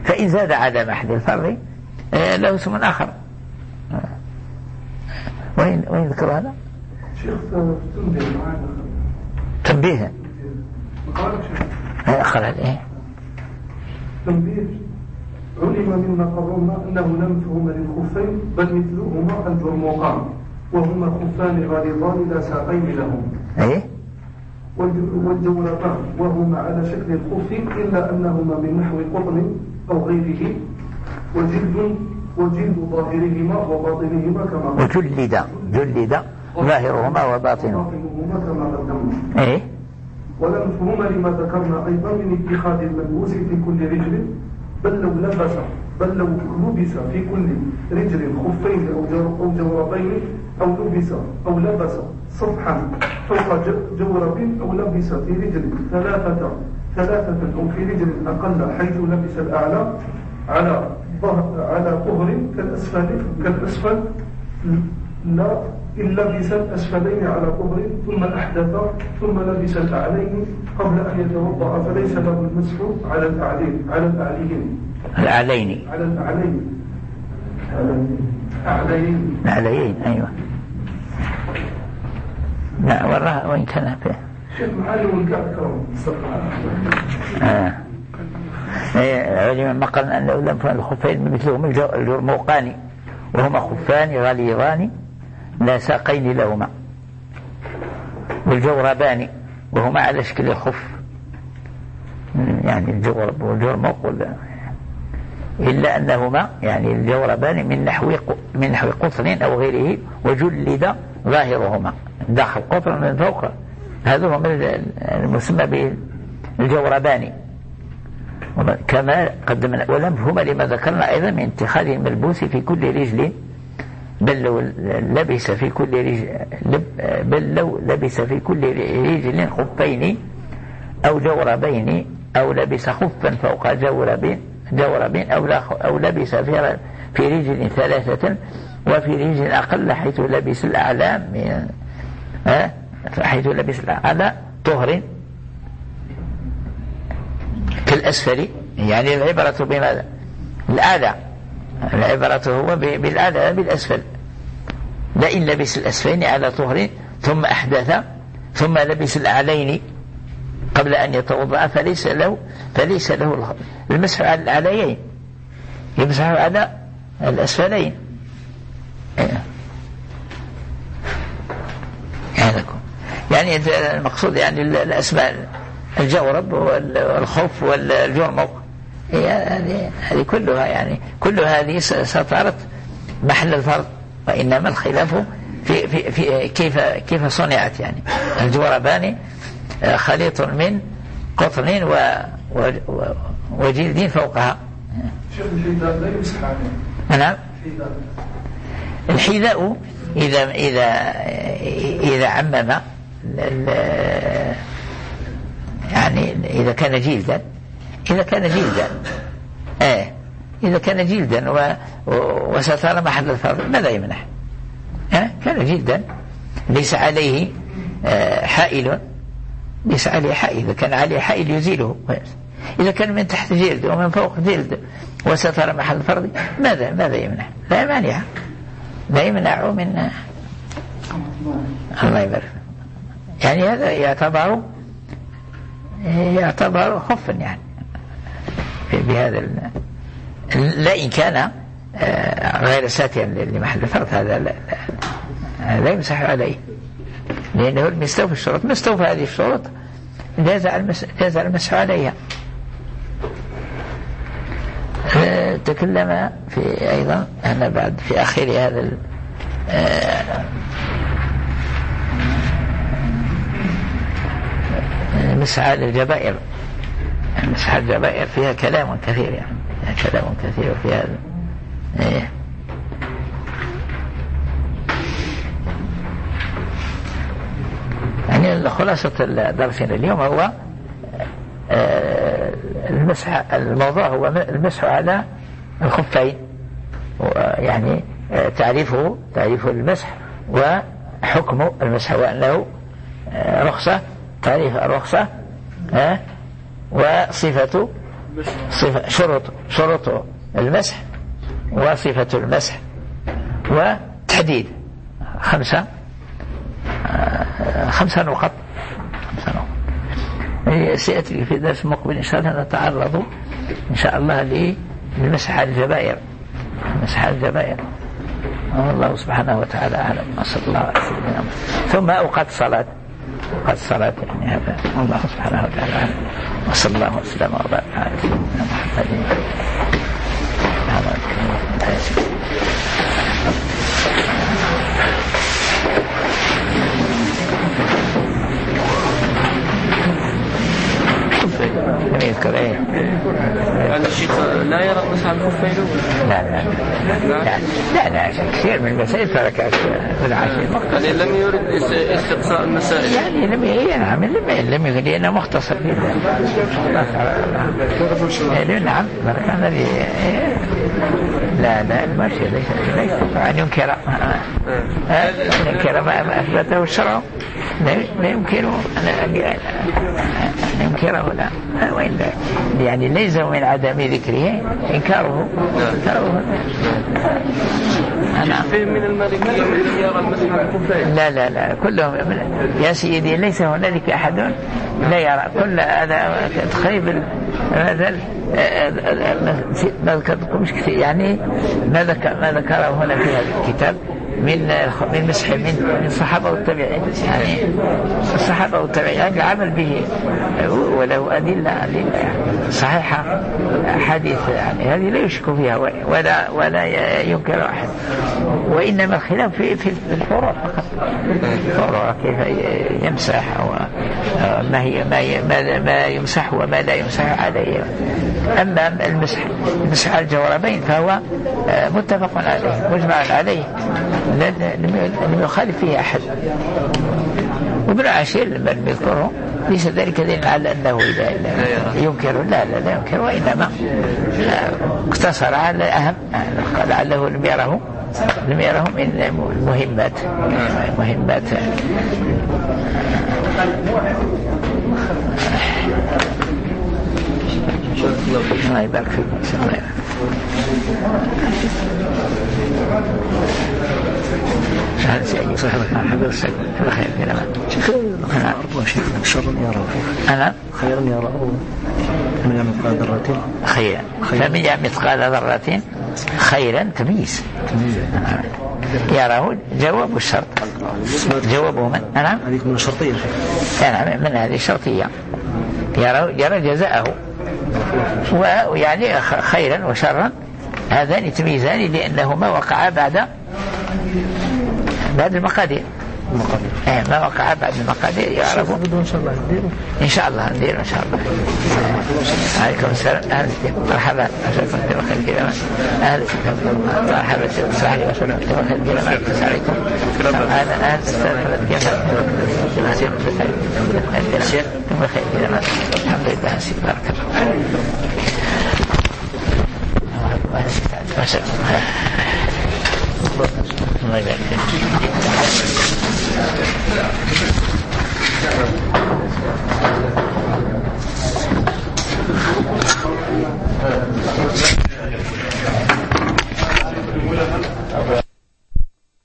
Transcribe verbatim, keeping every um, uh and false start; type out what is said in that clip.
فإن زاد على محل الفرض له اسم آخر. وين وين ذكر هذا؟ تنبيه أخر إيه تنبيه. علم مما قررنا أنه لم فهم للخفين بل مثلهما الجرموقان وهما خفان غليظان لا ساقين لهم إيه والجوربان وهما على شكل الخف إلا أنهما من نحو قطن أو غيره وجلد وجلد ظاهرهما وباطنهما كما وجلد جلد ظاهرهما وباطنهما كما قدمنا. إيه ولم فهم لما ذكرنا أيضا من اتخاذ الملبوس في كل رجل بل لو لبس بل لو لبس في كل رجل خفين أو جوربين أو لبس أو لبس صفحا فوق جورب أو لبس في رجل ثلاثة ثلاثة أو في رجل أقل حيث لبس الأعلى على على طهر كالأسفل كالأسفل لا إن لبس الأسفلين على طهر ثم أحدث ثم لبس الأعلين قبل أن يتوضأ فليس له المسح على الأعلين على الأعلين الأعلين على الأعلين أعلين الأعلين أيوة. لا وراها وين كان فيه شيخ معلم الكعكة آه علم مقال أنه لم فهم الخفين مثلهم الجرموقان وهما خفان غليظان لا ساقين لهما والجوربان وهما على شكل الخف يعني الجورب والجرموق إلا أنهما يعني الجوربان من نحو من نحو قطن أو غيره وجلد ظاهرهما داخل قطن من فوق. هذا هو المسمى بالجوربان كما قدمنا. ولم فهم لما ذكرنا أيضا من اتخاذ الملبوس في كل رجل بل لو لبس في كل رجل بل لو لبس في كل رجل خفين أو جوربين أو لبس خفا فوق جوربين جوربين أو أو لبس في في رجل ثلاثة وفي رجل أقل حيث لبس الأعلى من ها حيث لبس الأعلى طهر كالأسفل. يعني العبرة بماذا؟ الأعلى. العبرة هو بالأعلى بالأسفل. لا إن لبس الأسفلين على طهر ثم أحدث ثم لبس الأعلين قبل أن يتوضأ فليس له فليس له المسح على الأعليين يمسح على الأسفلين. يعني المقصود يعني الأسماء الجورب والخف والجرمق هذه كلها يعني كل هذه سترت محل الفرض وإنما الخلاف في, في, في كيف كيف صنعت. يعني الجوربان خليط من قطن و وجلد فوقها. نعم الحذاء إذا إذا إذا عمم يعني إذا كان جلدا إذا كان جلدا آه إذا كان جلدا و وستر محل الفرض ماذا يمنع؟ آه كان جلدا ليس عليه آه حائل ليس عليه حائل. إذا كان عليه حائل يزيله. إذا كان من تحت جلد ومن فوق جلد وستر محل الفرض ماذا ماذا يمنع؟ لا مانع لا يمنع من الله يبارك. يعني هذا يعتبر يعتبر خفا يعني بهذا لا إن كان غير ساتيا لمحل الفرض هذا لا, لا, لا يمسح عليه لأنه المستوفى الشروط مستوفى هذه الشروط جاز المسح عليها. تكلم في أيضا أنا بعد في آخر هذا المسح على الجبائر. المسح على الجبائر فيها كلام كثير يعني فيها كلام كثير في هذا. إيه. يعني خلاصة درسنا اليوم هو المسح. الموضوع هو المسح على الخفين يعني تعريفه تعريف المسح وحكم المسح وأنه رخصة تعريف الرخصة وصفة صفة شروط شروط المسح وصفة المسح وتحديد خمسة خمسة نقط خمسة نقط. سيأتي في درس مقبل إن شاء الله نتعرض إن شاء الله للمسح على الجبائر مسح على الجبائر. الله سبحانه وتعالى أعلم. صلى الله عليه وسلم. ثم أوقات الصلاة أوقات الصلاة يعني هذا الله سبحانه وتعالى أعلم. وصلى الله وسلم وبارك على سيدنا محمد. يذكر ايه هذا الشيخ لا يرى مسح الخفين؟ لا لا لا لا لا كثير من المسائل تركها في العاشر. يعني لم يرد استقصاء المسائل، يعني لم ينعم لم لم يقول لأنه مختصر فيه. نعم كان الذي لا لا المشي ليس ليس أن ينكر ينكر ما أثبته الشرع لا يمكن أن ينكره. لا وإن يعني ليس من عدم ذكره إنكاره. أنا فهم من المالكية من يرى المسح الخفين. لا لا لا كلهم يا سيدي ليس هنالك أحد لا يرى. كل هذا تخيب هذا ما ذكرتكمش كثير يعني ما ذكر ما ذكره هنا في هذا الكتاب من من مسح من الصحابة والتابعين. يعني الصحابة والتابعين العمل به وله أدلة أدلة صحيحة حديث يعني هذه لا يشك فيها ولا ولا ينكر أحد. وإنما الخلاف في في الفروع فقط. الفروع كيف يمسح وما هي ما ما يمسح وما لا يمسح عليه. أما المسح المسح على الجوربين فهو متفق عليه مجمع عليه لم يخالف فيه أحد. وابن عاشر لما يذكره ليس ذلك دليل على أنه ينكر. لا لا لا ينكر وإنما اقتصر على أهم لعله لم يره لم يره من المهمات مهمات الله يبارك فيك. الله يبارك شهادة سيدي صحبك حبيب السيد خير كلام أنا أرضو شيخنا شر يرى أنا خيرا يرى من مثقال ذرة خيرا فمن مثقال ذرة خيرا تمييز يراه جواب الشرط. جوابه من أنا هذه من الشرطية أنا من هذه الشرطية يرى يرى جزاءه ويعني خيرا وشرا هذان تمييزان لأنهما وقعا بعد بعد المقادير. إيه ما وقع بعد المقادير يعرفوا إن شاء الله ندير إن شاء الله. عليكم السلام أهلا مرحبا أشوفكم في بخير كلام أهلا مرحبا سعيد وسلام في بخير كلام عليكم أهلا أهلا استاذ كيف الشيخ الشيخ بخير كلام الحمد لله سيد بارك الله الله يبارك